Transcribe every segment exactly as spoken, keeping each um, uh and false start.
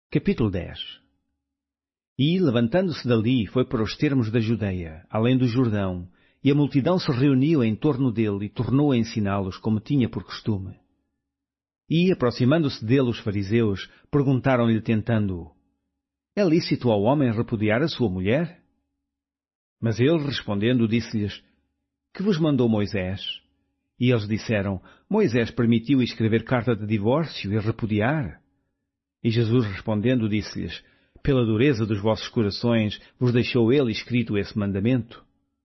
Capítulo dez. E, levantando-se dali, foi para os termos da Judeia, além do Jordão, e a multidão se reuniu em torno dele e tornou a ensiná-los como tinha por costume. E, aproximando-se dele os fariseus, perguntaram-lhe tentando-o: É lícito ao homem repudiar a sua mulher? Mas ele, respondendo, disse-lhes: Que vos mandou Moisés? E eles disseram: Moisés permitiu escrever carta de divórcio e repudiar. E Jesus, respondendo, disse-lhes: Pela dureza dos vossos corações vos deixou ele escrito esse mandamento.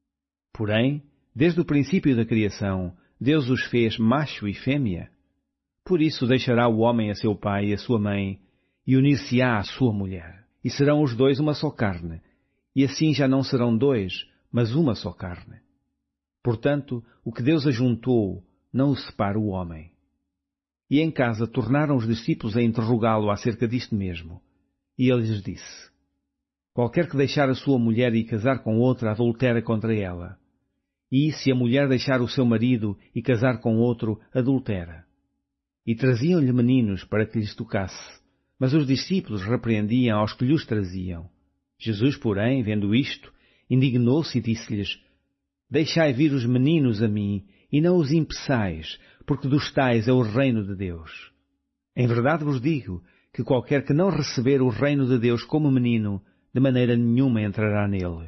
Porém, desde o princípio da criação, Deus os fez macho e fêmea. Por isso deixará o homem a seu pai e a sua mãe, e unir-se-á à sua mulher, e serão os dois uma só carne, e assim já não serão dois, mas uma só carne. Portanto, o que Deus ajuntou, não o separa o homem. E em casa tornaram os discípulos a interrogá-lo acerca disto mesmo. E ele lhes disse: Qualquer que deixar a sua mulher e casar com outra, adultera contra ela. E se a mulher deixar o seu marido e casar com outro, adultera. E traziam-lhe meninos para que lhes tocasse, mas os discípulos repreendiam aos que lhes traziam. Jesus, porém, vendo isto, indignou-se e disse-lhes: Deixai vir os meninos a mim, e não os impeçais, porque dos tais é o reino de Deus. Em verdade vos digo que qualquer que não receber o reino de Deus como menino, de maneira nenhuma entrará nele.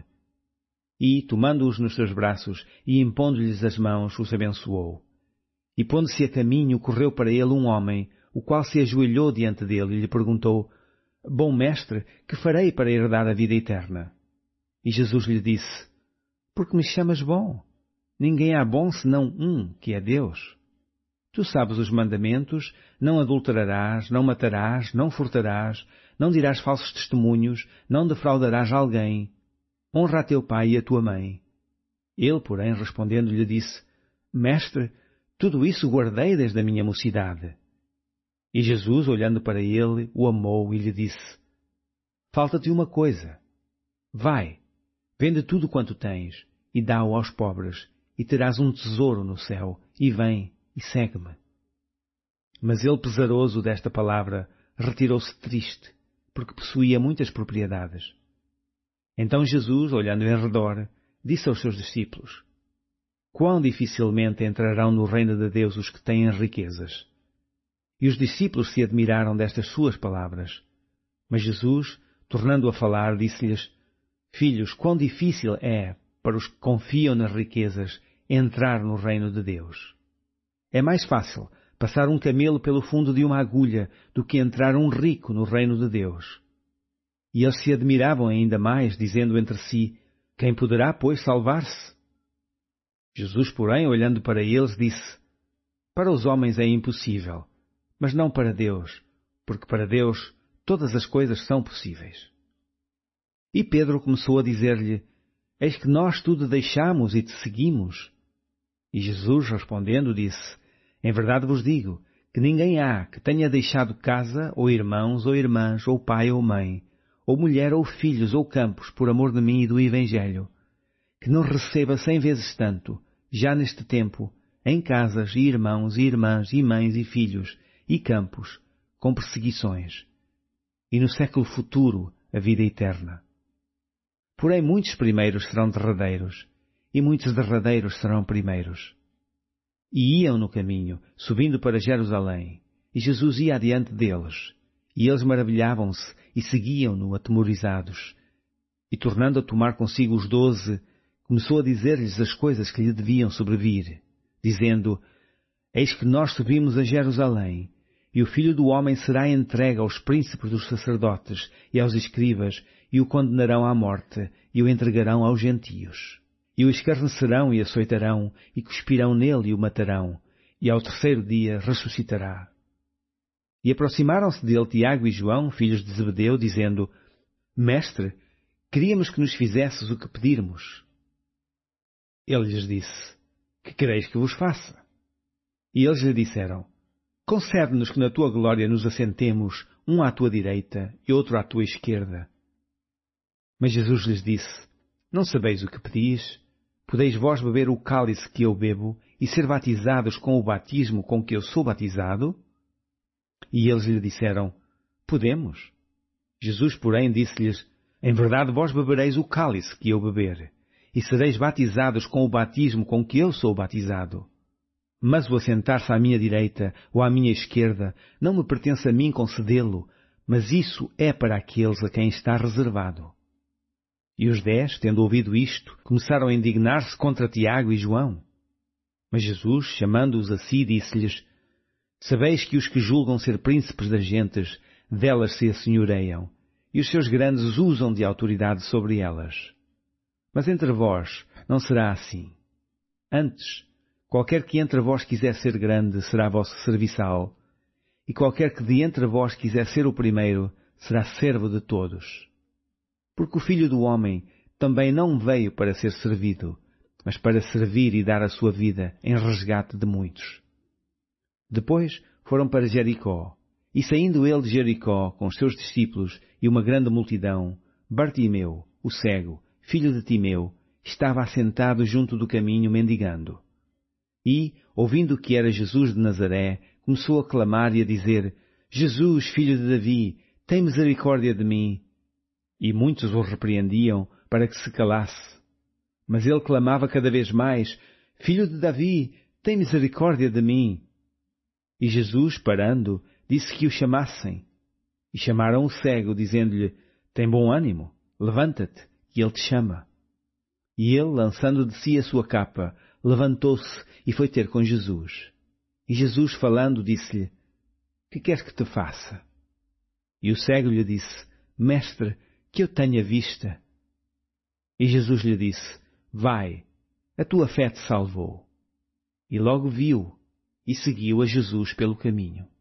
E, tomando-os nos seus braços e impondo-lhes as mãos, os abençoou. E, pondo-se a caminho, correu para ele um homem, o qual se ajoelhou diante dele e lhe perguntou: Bom mestre, que farei para herdar a vida eterna? E Jesus lhe disse: Por que me chamas bom? Ninguém há bom senão um, que é Deus. Tu sabes os mandamentos: não adulterarás, não matarás, não furtarás, não dirás falsos testemunhos, não defraudarás alguém. Honra a teu pai e a tua mãe. Ele, porém, respondendo, lhe disse: Mestre, tudo isso guardei desde a minha mocidade. E Jesus, olhando para ele, o amou e lhe disse: Falta-te uma coisa. Vai, vende tudo quanto tens, e dá-o aos pobres, e terás um tesouro no céu, e vem, e segue-me. Mas ele, pesaroso desta palavra, retirou-se triste, porque possuía muitas propriedades. Então Jesus, olhando em redor, disse aos seus discípulos: Quão dificilmente entrarão no reino de Deus os que têm riquezas. E os discípulos se admiraram destas suas palavras. Mas Jesus, tornando a falar, disse-lhes: Filhos, quão difícil é para os que confiam nas riquezas entrar no reino de Deus. É mais fácil passar um camelo pelo fundo de uma agulha do que entrar um rico no reino de Deus. E eles se admiravam ainda mais, dizendo entre si: Quem poderá, pois, salvar-se? Jesus, porém, olhando para eles, disse: Para os homens é impossível, mas não para Deus, porque para Deus todas as coisas são possíveis. E Pedro começou a dizer-lhe: Eis que nós tudo deixamos e te seguimos. E Jesus, respondendo, disse: Em verdade vos digo que ninguém há que tenha deixado casa, ou irmãos, ou irmãs, ou pai, ou mãe, ou mulher, ou filhos, ou campos, por amor de mim e do Evangelho, que não receba cem vezes tanto, já neste tempo, em casas, e irmãos, e irmãs, e mães, e filhos, e campos, com perseguições, e no século futuro a vida eterna. Porém muitos primeiros serão derradeiros, e muitos derradeiros serão primeiros. E iam no caminho, subindo para Jerusalém, e Jesus ia adiante deles, e eles maravilhavam-se e seguiam-no atemorizados. E tornando a tomar consigo os doze, começou a dizer-lhes as coisas que lhe deviam sobrevir, dizendo: Eis que nós subimos a Jerusalém, e o Filho do Homem será entregue aos príncipes dos sacerdotes e aos escribas, e o condenarão à morte, e o entregarão aos gentios. E o escarnecerão e açoitarão, e cuspirão nele e o matarão, e ao terceiro dia ressuscitará. E aproximaram-se dele Tiago e João, filhos de Zebedeu, dizendo: Mestre, queríamos que nos fizesses o que pedirmos. Ele lhes disse: Que quereis que vos faça? E eles lhe disseram: Concede-nos que na tua glória nos assentemos, um à tua direita e outro à tua esquerda. Mas Jesus lhes disse: Não sabeis o que pedis? Podeis vós beber o cálice que eu bebo e ser batizados com o batismo com que eu sou batizado? E eles lhe disseram: Podemos. Jesus, porém, disse-lhes: Em verdade vós bebereis o cálice que eu beber, e sereis batizados com o batismo com que eu sou batizado. Mas o assentar-se à minha direita ou à minha esquerda não me pertence a mim concedê-lo, mas isso é para aqueles a quem está reservado. E os dez, tendo ouvido isto, começaram a indignar-se contra Tiago e João. Mas Jesus, chamando-os a si, disse-lhes: Sabeis que os que julgam ser príncipes das gentes, delas se assenhoreiam, e os seus grandes usam de autoridade sobre elas. Mas entre vós não será assim. Antes, qualquer que entre vós quiser ser grande será vosso serviçal, e qualquer que de entre vós quiser ser o primeiro será servo de todos. Porque o Filho do Homem também não veio para ser servido, mas para servir e dar a sua vida em resgate de muitos. Depois foram para Jericó, e saindo ele de Jericó com os seus discípulos e uma grande multidão, Bartimeu, o cego, filho de Timeu, estava assentado junto do caminho mendigando. E, ouvindo que era Jesus de Nazaré, começou a clamar e a dizer: Jesus, filho de Davi, tem misericórdia de mim. E muitos o repreendiam para que se calasse. Mas ele clamava cada vez mais: Filho de Davi, tem misericórdia de mim. E Jesus, parando, disse que o chamassem. E chamaram o cego, dizendo-lhe: Tem bom ânimo, levanta-te, que ele te chama. E ele, lançando de si a sua capa, levantou-se e foi ter com Jesus. E Jesus, falando, disse-lhe: Que queres que te faça? E o cego lhe disse: Mestre, que eu tenha vista. E Jesus lhe disse: Vai, a tua fé te salvou. E logo viu, e seguiu a Jesus pelo caminho.